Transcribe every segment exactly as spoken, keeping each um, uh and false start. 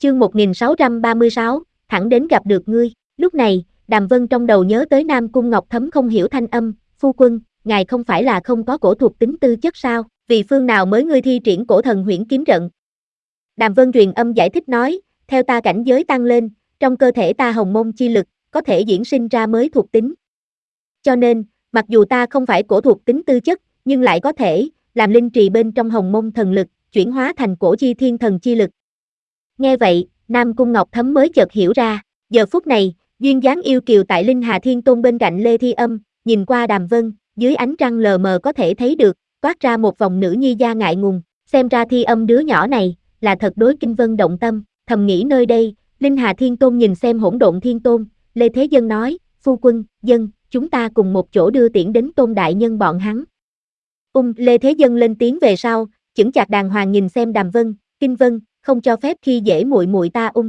chương một nghìn sáu trăm ba mươi sáu, thẳng đến gặp được ngươi. Lúc này, Đàm Vân trong đầu nhớ tới Nam Cung Ngọc Thấm không hiểu thanh âm, phu quân, ngài không phải là không có cổ thuộc tính tư chất sao, vì phương nào mới ngươi thi triển cổ thần huyễn kiếm trận. Đàm Vân truyền âm giải thích nói, theo ta cảnh giới tăng lên, trong cơ thể ta hồng môn chi lực, có thể diễn sinh ra mới thuộc tính. Cho nên, mặc dù ta không phải cổ thuộc tính tư chất, nhưng lại có thể, làm linh trì bên trong hồng môn thần lực, chuyển hóa thành cổ chi thiên thần chi lực. Nghe vậy, Nam Cung Ngọc Thấm mới chợt hiểu ra, giờ phút này, duyên dáng yêu kiều tại Linh Hà Thiên Tôn bên cạnh Lê Thi Âm, nhìn qua Đàm Vân, dưới ánh trăng lờ mờ có thể thấy được, toát ra một vòng nữ nhi da ngại ngùng, xem ra Thi Âm đứa nhỏ này, là thật đối Kinh Vân động tâm, thầm nghĩ nơi đây, Linh Hà Thiên Tôn nhìn xem Hỗn Độn Thiên Tôn, Lê Thế Dân nói, phu quân, dân, chúng ta cùng một chỗ đưa tiễn đến Tôn Đại Nhân bọn hắn. Ung, Lê Thế Dân lên tiếng về sau, chững chạc đàng hoàng nhìn xem Đàm Vân, Kinh Vân, không cho phép khi dễ muội muội ta Ung.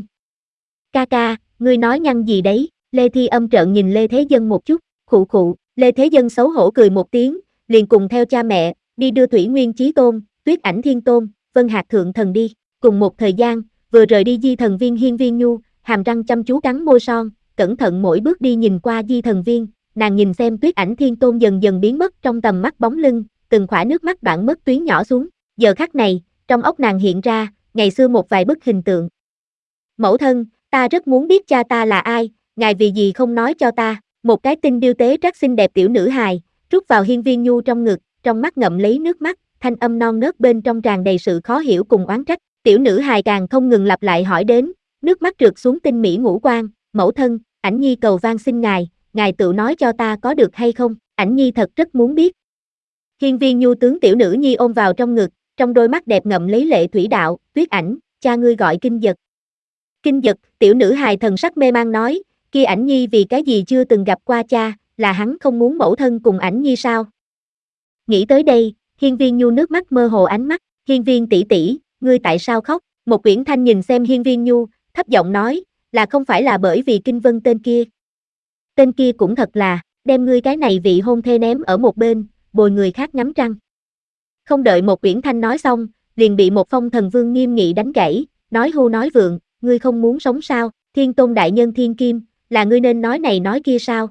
Ca ca, ngươi nói nhăng gì đấy, Lê Thi Âm trợn nhìn Lê Thế Dân một chút, khụ khụ, Lê Thế Dân xấu hổ cười một tiếng, liền cùng theo cha mẹ, đi đưa Thủy Nguyên Chí Tôn, Tuyết Ảnh Thiên Tôn, Vân Hạc Thượng Thần đi, cùng một thời gian, vừa rời đi Di Thần Viên Hiên Viên Nhu, hàm răng chăm chú cắn môi son, cẩn thận mỗi bước đi nhìn qua Di Thần Viên, nàng nhìn xem Tuyết Ảnh Thiên Tôn dần dần biến mất trong tầm mắt bóng lưng, từng khỏa nước mắt đoạn mất tuyến nhỏ xuống, giờ khắc này, trong óc nàng hiện ra, ngày xưa một vài bức hình tượng. Mẫu thân, ta rất muốn biết cha ta là ai, ngài vì gì không nói cho ta, một cái tinh điêu tế trắc xinh đẹp tiểu nữ hài, rút vào Hiên Viên Nhu trong ngực, trong mắt ngậm lấy nước mắt, thanh âm non nớt bên trong tràn đầy sự khó hiểu cùng oán trách, tiểu nữ hài càng không ngừng lặp lại hỏi đến, nước mắt trượt xuống tinh mỹ ngũ quan, mẫu thân, ảnh nhi cầu van xin ngài, ngài tự nói cho ta có được hay không, ảnh nhi thật rất muốn biết. Hiên Viên Nhu tướng tiểu nữ nhi ôm vào trong ngực, trong đôi mắt đẹp ngậm lấy lệ thủy đạo, Tuyết Ảnh, cha ngươi gọi Kinh Dật. Kinh Dật, tiểu nữ hài thần sắc mê mang nói, kia Ảnh nhi vì cái gì chưa từng gặp qua cha, là hắn không muốn mẫu thân cùng Ảnh nhi sao? Nghĩ tới đây, Hiên Viên Nhu nước mắt mơ hồ ánh mắt, Hiên Viên tỷ tỷ, ngươi tại sao khóc? Một Quyển Thanh nhìn xem Hiên Viên Nhu, thấp giọng nói, là không phải là bởi vì Kinh Vân tên kia. Tên kia cũng thật là, đem ngươi cái này vị hôn thê ném ở một bên, bồi người khác ngắm trăng. Không đợi một Quyển Thanh nói xong, liền bị một Phong Thần Vương nghiêm nghị đánh gãy, nói hưu nói vượng, ngươi không muốn sống sao, Thiên Tôn Đại Nhân Thiên Kim, là ngươi nên nói này nói kia sao?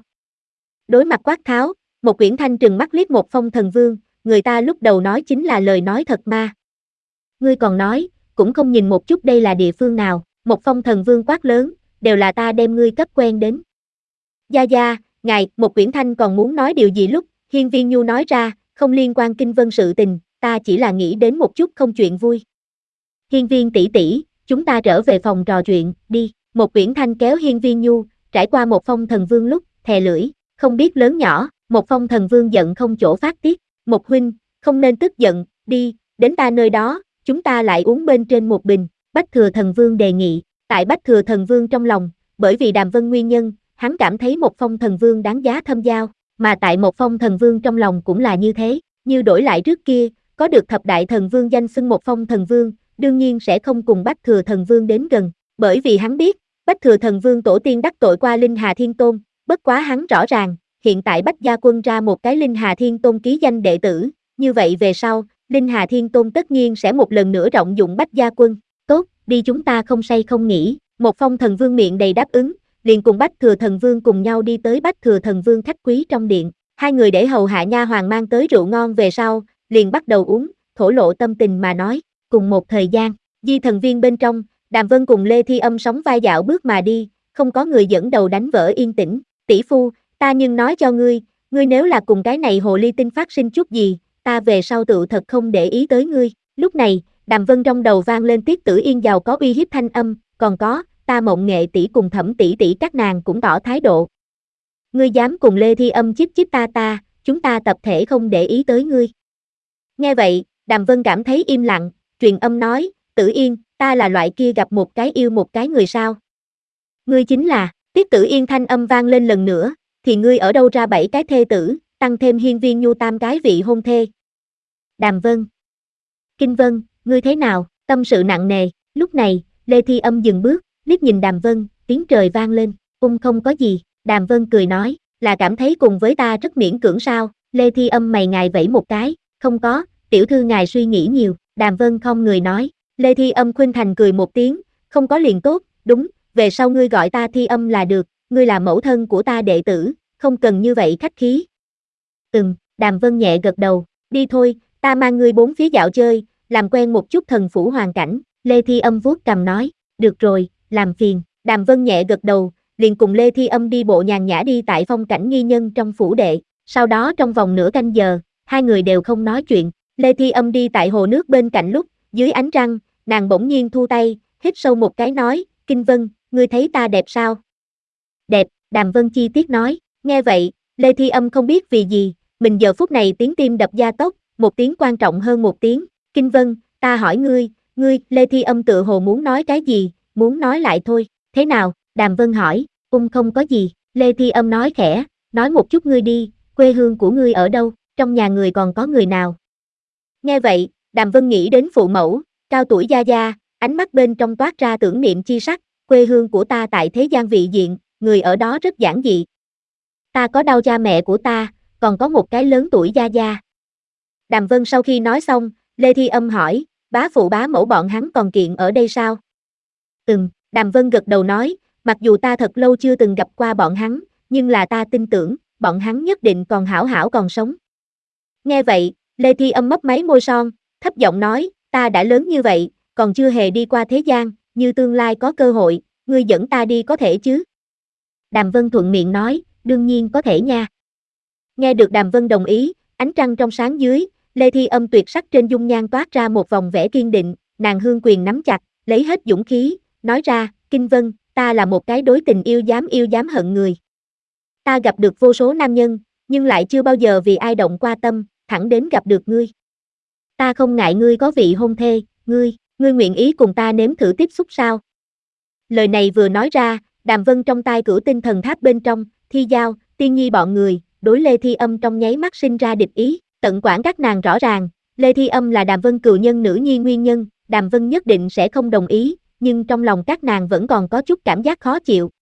Đối mặt quát tháo, một Quyển Thanh trừng mắt liếc một Phong Thần Vương, người ta lúc đầu nói chính là lời nói thật mà. Ngươi còn nói, cũng không nhìn một chút đây là địa phương nào, một Phong Thần Vương quát lớn, đều là ta đem ngươi cấp quen đến. Gia Gia, ngài, một Quyển Thanh còn muốn nói điều gì lúc, Hiên Viên Nhu nói ra, không liên quan Kinh Vân sự tình, ta chỉ là nghĩ đến một chút không chuyện vui. Hiên Viên tỷ tỷ, chúng ta trở về phòng trò chuyện, đi, một Quyển Thanh kéo Hiên Viên Nhu, trải qua một Phong Thần Vương lúc, thè lưỡi, không biết lớn nhỏ, một Phong Thần Vương giận không chỗ phát tiết, một huynh, không nên tức giận, đi, đến ta nơi đó, chúng ta lại uống bên trên một bình, Bách Thừa Thần Vương đề nghị, tại Bách Thừa Thần Vương trong lòng, bởi vì Đàm Vân nguyên nhân, hắn cảm thấy một Phong Thần Vương đáng giá thâm giao, mà tại một Phong Thần Vương trong lòng cũng là như thế, như đổi lại trước kia, có được thập đại thần vương danh xưng một Phong Thần Vương, đương nhiên sẽ không cùng Bách Thừa Thần Vương đến gần, bởi vì hắn biết, Bách Thừa Thần Vương tổ tiên đắc tội qua Linh Hà Thiên Tôn, bất quá hắn rõ ràng, hiện tại Bách Gia Quân ra một cái Linh Hà Thiên Tôn ký danh đệ tử, như vậy về sau, Linh Hà Thiên Tôn tất nhiên sẽ một lần nữa rộng dụng Bách Gia Quân, tốt, đi chúng ta không say không nghỉ, một Phong Thần Vương miệng đầy đáp ứng, liền cùng Bách Thừa Thần Vương cùng nhau đi tới Bách Thừa Thần Vương khách quý trong điện, hai người để hầu hạ nha hoàng mang tới rượu ngon về sau, liền bắt đầu uống, thổ lộ tâm tình mà nói, cùng một thời gian, Di Thần Viên bên trong, Đàm Vân cùng Lê Thi Âm sóng vai dạo bước mà đi, không có người dẫn đầu đánh vỡ yên tĩnh, tỷ phu, ta nhưng nói cho ngươi, ngươi nếu là cùng cái này hồ ly tinh phát sinh chút gì, ta về sau tự thật không để ý tới ngươi, lúc này, Đàm Vân trong đầu vang lên Tiết Tử Yên giàu có uy hiếp thanh âm, còn có, ta Mộng Nghệ tỷ cùng Thẩm tỷ tỷ các nàng cũng tỏ thái độ. Ngươi dám cùng Lê Thi Âm chíp chíp ta ta, chúng ta tập thể không để ý tới ngươi. Nghe vậy, Đàm Vân cảm thấy im lặng, truyền âm nói, Tử Yên, ta là loại kia gặp một cái yêu một cái người sao? Ngươi chính là, Tiết Tử Yên thanh âm vang lên lần nữa, thì ngươi ở đâu ra bảy cái thê tử, tăng thêm Hiên Viên Nhu tam cái vị hôn thê. Đàm Vân. Kinh Vân, ngươi thế nào, tâm sự nặng nề, lúc này, Lê Thi Âm dừng bước, liếc nhìn Đàm Vân, tiếng trời vang lên, ung không có gì, Đàm Vân cười nói, là cảm thấy cùng với ta rất miễn cưỡng sao, Lê Thi Âm mày ngài vẫy một cái, không có, tiểu thư ngài suy nghĩ nhiều, Đàm Vân không người nói, Lê Thi Âm khuynh thành cười một tiếng, không có liền tốt, đúng, về sau ngươi gọi ta Thi Âm là được, ngươi là mẫu thân của ta đệ tử, không cần như vậy khách khí. Ừm, Đàm Vân nhẹ gật đầu, đi thôi, ta mang ngươi bốn phía dạo chơi, làm quen một chút thần phủ hoàn cảnh, Lê Thi Âm vuốt cằm nói, được rồi, làm phiền, Đàm Vân nhẹ gật đầu, liền cùng Lê Thi Âm đi bộ nhàn nhã đi tại phong cảnh nghi nhân trong phủ đệ, sau đó trong vòng nửa canh giờ, hai người đều không nói chuyện, Lê Thi Âm đi tại hồ nước bên cạnh lúc, dưới ánh trăng, nàng bỗng nhiên thu tay, hít sâu một cái nói, Kinh Vân, ngươi thấy ta đẹp sao? Đẹp, Đàm Vân chi tiết nói, nghe vậy, Lê Thi Âm không biết vì gì, mình giờ phút này tiếng tim đập gia tốc, một tiếng quan trọng hơn một tiếng, Kinh Vân, ta hỏi ngươi, ngươi, Lê Thi Âm tự hồ muốn nói cái gì, muốn nói lại thôi, thế nào, Đàm Vân hỏi, ung không có gì, Lê Thi Âm nói khẽ, nói một chút ngươi đi, quê hương của ngươi ở đâu, trong nhà người còn có người nào? Nghe vậy, Đàm Vân nghĩ đến phụ mẫu, cao tuổi gia gia, ánh mắt bên trong toát ra tưởng niệm chi sắc, quê hương của ta tại thế gian vị diện, người ở đó rất giản dị. Ta có đau cha mẹ của ta, còn có một cái lớn tuổi gia gia. Đàm Vân sau khi nói xong, Lê Thi Âm hỏi, bá phụ bá mẫu bọn hắn còn kiện ở đây sao? Ừm, Đàm Vân gật đầu nói, mặc dù ta thật lâu chưa từng gặp qua bọn hắn, nhưng là ta tin tưởng, bọn hắn nhất định còn hảo hảo còn sống. Nghe vậy, Lê Thi Âm mấp máy môi son, thấp giọng nói, ta đã lớn như vậy, còn chưa hề đi qua thế gian, như tương lai có cơ hội, ngươi dẫn ta đi có thể chứ? Đàm Vân thuận miệng nói, đương nhiên có thể nha. Nghe được Đàm Vân đồng ý, ánh trăng trong sáng dưới, Lê Thi Âm tuyệt sắc trên dung nhan toát ra một vòng vẻ kiên định, nàng hương quyền nắm chặt, lấy hết dũng khí, nói ra, Kinh Vân, ta là một cái đối tình yêu dám yêu dám hận người. Ta gặp được vô số nam nhân, nhưng lại chưa bao giờ vì ai động qua tâm, thẳng đến gặp được ngươi. Ta không ngại ngươi có vị hôn thê, ngươi, ngươi nguyện ý cùng ta nếm thử tiếp xúc sao? Lời này vừa nói ra, Đàm Vân trong tai cửu tinh thần tháp bên trong, Thi Giao, Tiên Nhi bọn người, đối Lê Thi Âm trong nháy mắt sinh ra địch ý, tận quản các nàng rõ ràng, Lê Thi Âm là Đàm Vân cừu nhân nữ nhi nguyên nhân, Đàm Vân nhất định sẽ không đồng ý, nhưng trong lòng các nàng vẫn còn có chút cảm giác khó chịu,